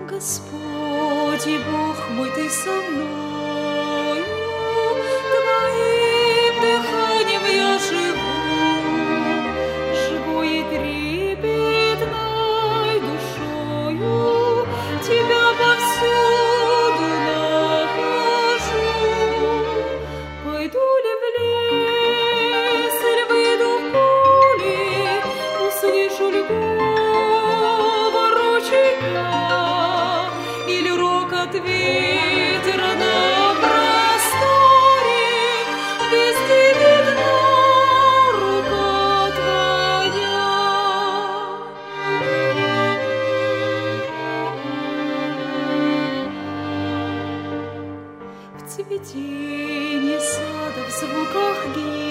Господь и Бог мой, Ты со мною, Твоим дыханием я живу и трепетной душою Тебя повсюду нахожу. Пойду ли в лес, или выйду в поле, услышу ли говор ручейка, или рокот ветра на просторе, везде видна рука Твоя. В цветении сада, в звуках гимна